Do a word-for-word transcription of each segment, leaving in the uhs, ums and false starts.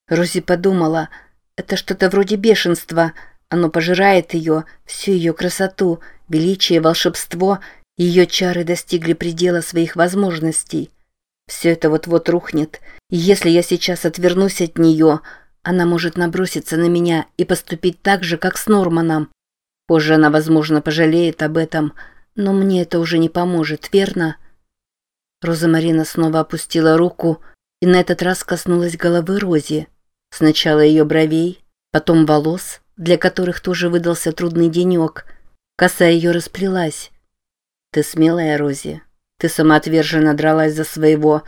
Рози подумала, это что-то вроде бешенства. Оно пожирает ее, всю ее красоту, величие, волшебство. Ее чары достигли предела своих возможностей. Все это вот-вот рухнет, и если я сейчас отвернусь от нее, она может наброситься на меня и поступить так же, как с Норманом. Позже она, возможно, пожалеет об этом, но мне это уже не поможет, верно? Роза-Марина снова опустила руку и на этот раз коснулась головы Рози. Сначала ее бровей, потом волос, для которых тоже выдался трудный денек. Коса ее расплелась. «Ты смелая, Рози. Ты самоотверженно дралась за своего...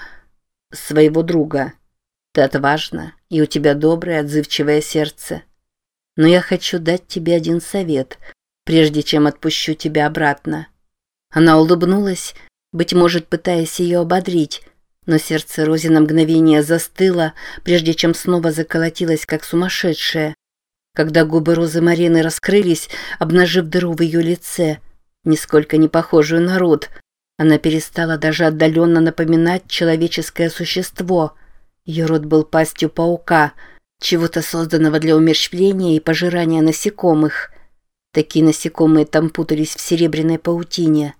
своего друга. Ты отважна, и у тебя доброе, отзывчивое сердце. Но я хочу дать тебе один совет, прежде чем отпущу тебя обратно». Она улыбнулась, быть может, пытаясь ее ободрить, но сердце Рози на мгновение застыло, прежде чем снова заколотилось, как сумасшедшее. Когда губы Розы-Марины раскрылись, обнажив дыру в ее лице, нисколько не похожую на рот, она перестала даже отдаленно напоминать человеческое существо. Ее рот был пастью паука, чего-то созданного для умерщвления и пожирания насекомых. Такие насекомые там путались в серебряной паутине.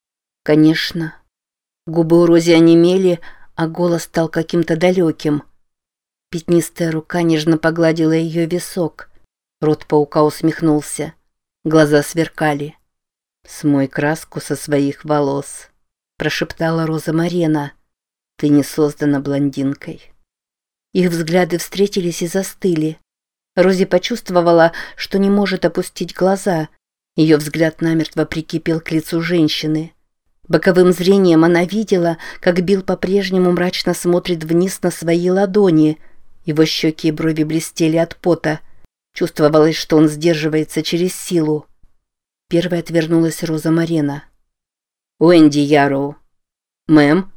Конечно. Губы у Рози онемели, а голос стал каким-то далеким. Пятнистая рука нежно погладила ее висок. Рот паука усмехнулся. Глаза сверкали. «Смой краску со своих волос», – прошептала Роза-Марина. «Ты не создана блондинкой». Их взгляды встретились и застыли. Рози почувствовала, что не может опустить глаза. Ее взгляд намертво прикипел к лицу женщины. Боковым зрением она видела, как Билл по-прежнему мрачно смотрит вниз на свои ладони. Его щеки и брови блестели от пота. Чувствовалось, что он сдерживается через силу. Первой отвернулась Роза-Марина. «Уэнди Ярроу». «Мэм?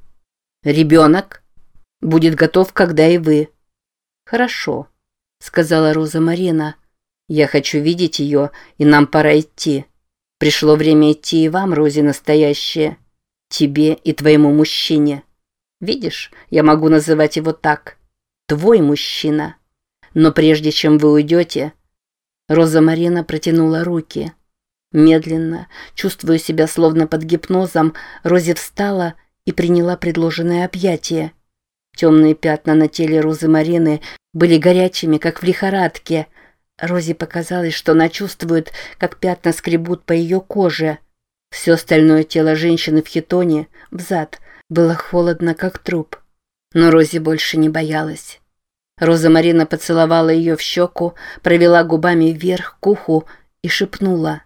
Ребенок? Будет готов, когда и вы». «Хорошо», — сказала Роза-Марина. «Я хочу видеть ее, и нам пора идти. Пришло время идти и вам, Рози настоящая. Тебе и твоему мужчине. Видишь, я могу называть его так. Твой мужчина. Но прежде чем вы уйдете...» Роза-Марина протянула руки. Медленно, чувствуя себя словно под гипнозом, Рози встала и приняла предложенное объятие. Темные пятна на теле Розы-Марины были горячими, как в лихорадке. Рози показалось, что она чувствует, как пятна скребут по ее коже. Все остальное тело женщины в хитоне, взад, было холодно, как труп. Но Рози больше не боялась. Роза-Марина поцеловала ее в щеку, провела губами вверх к уху и шепнула: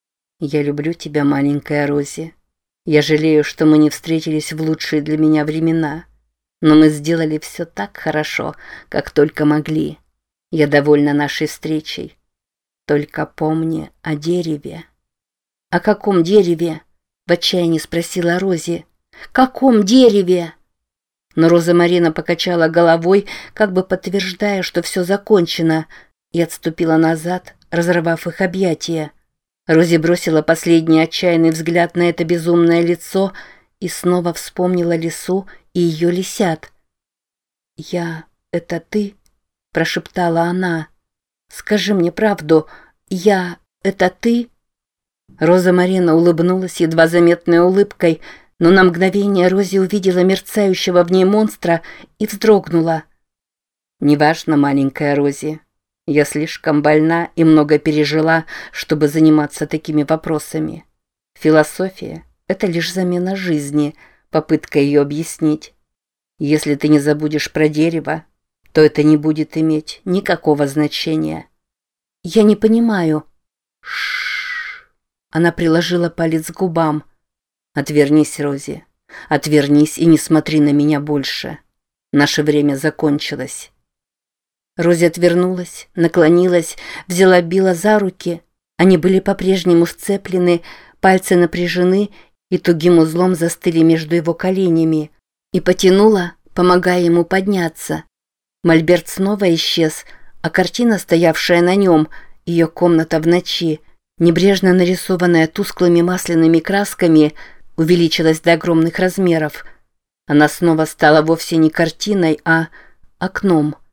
«Я люблю тебя, маленькая Рози. Я жалею, что мы не встретились в лучшие для меня времена. Но мы сделали все так хорошо, как только могли. Я довольна нашей встречей. Только помни о дереве». «О каком дереве?» — в отчаянии спросила Рози. «Каком дереве?» Но Роза-Марина покачала головой, как бы подтверждая, что все закончено, и отступила назад, разорвав их объятия. Рози бросила последний отчаянный взгляд на это безумное лицо и снова вспомнила лису и ее лисят. «Я... это ты?» – прошептала она. «Скажи мне правду. Я... это ты?» Роза-Марина улыбнулась едва заметной улыбкой, но на мгновение Рози увидела мерцающего в ней монстра и вздрогнула. «Неважно, маленькая Рози. Я слишком больна и много пережила, чтобы заниматься такими вопросами. Философия – это лишь замена жизни, попытка ее объяснить. Если ты не забудешь про дерево, то это не будет иметь никакого значения». «Я не понимаю». «Ш-ш-ш». Она приложила палец к губам. «Отвернись, Рози. Отвернись и не смотри на меня больше. Наше время закончилось». Рози отвернулась, наклонилась, взяла Билла за руки. Они были по-прежнему сцеплены, пальцы напряжены и тугим узлом застыли между его коленями. И потянула, помогая ему подняться. Мольберт снова исчез, а картина, стоявшая на нем, ее комната в ночи, небрежно нарисованная тусклыми масляными красками, увеличилась до огромных размеров. Она снова стала вовсе не картиной, а окном.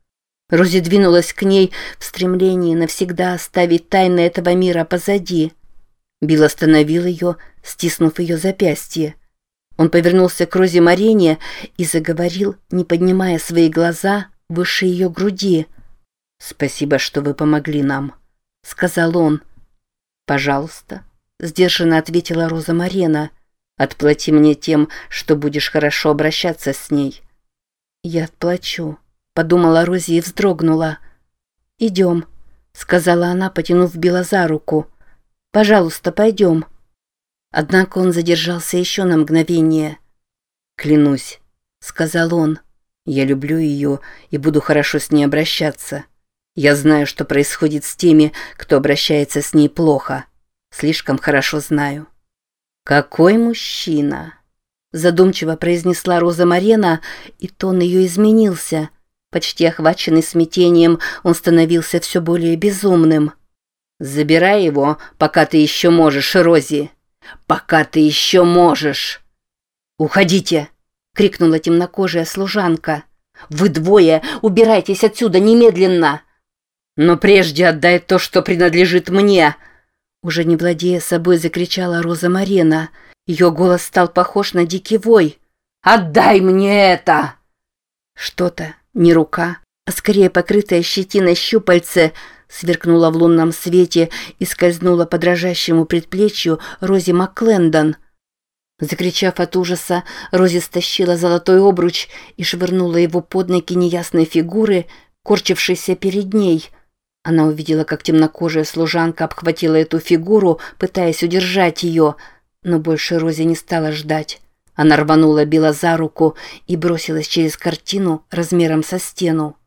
Рози двинулась к ней в стремлении навсегда оставить тайны этого мира позади. Билл остановил ее, стиснув ее запястье. Он повернулся к Розе Марене и заговорил, не поднимая свои глаза выше ее груди. «Спасибо, что вы помогли нам», — сказал он. «Пожалуйста», — сдержанно ответила Роза Марена. «Отплати мне тем, что будешь хорошо обращаться с ней». «Я отплачу», — подумала Рози и вздрогнула. «Идем», — сказала она, потянув Билла за руку. «Пожалуйста, пойдем». Однако он задержался еще на мгновение. «Клянусь», — сказал он, — «я люблю ее и буду хорошо с ней обращаться. Я знаю, что происходит с теми, кто обращается с ней плохо. Слишком хорошо знаю». «Какой мужчина!» — задумчиво произнесла Роза Марена, и тон ее изменился. Почти охваченный смятением, он становился все более безумным. «Забирай его, пока ты еще можешь, Рози! Пока ты еще можешь!» «Уходите!» — крикнула темнокожая служанка. «Вы двое убирайтесь отсюда немедленно!» «Но прежде отдай то, что принадлежит мне!» Уже не владея собой, закричала Роза Марена. Ее голос стал похож на дикий вой. «Отдай мне это!» Что-то, не рука, а скорее покрытая щетиной щупальце, сверкнула в лунном свете и скользнула по дрожащему предплечью Рози МакКлендон. Закричав от ужаса, Рози стащила золотой обруч и швырнула его под ноги неясной фигуры, корчившейся перед ней. Она увидела, как темнокожая служанка обхватила эту фигуру, пытаясь удержать ее, но больше Рози не стала ждать. Она рванула Билла за руку и бросилась через картину размером со стену.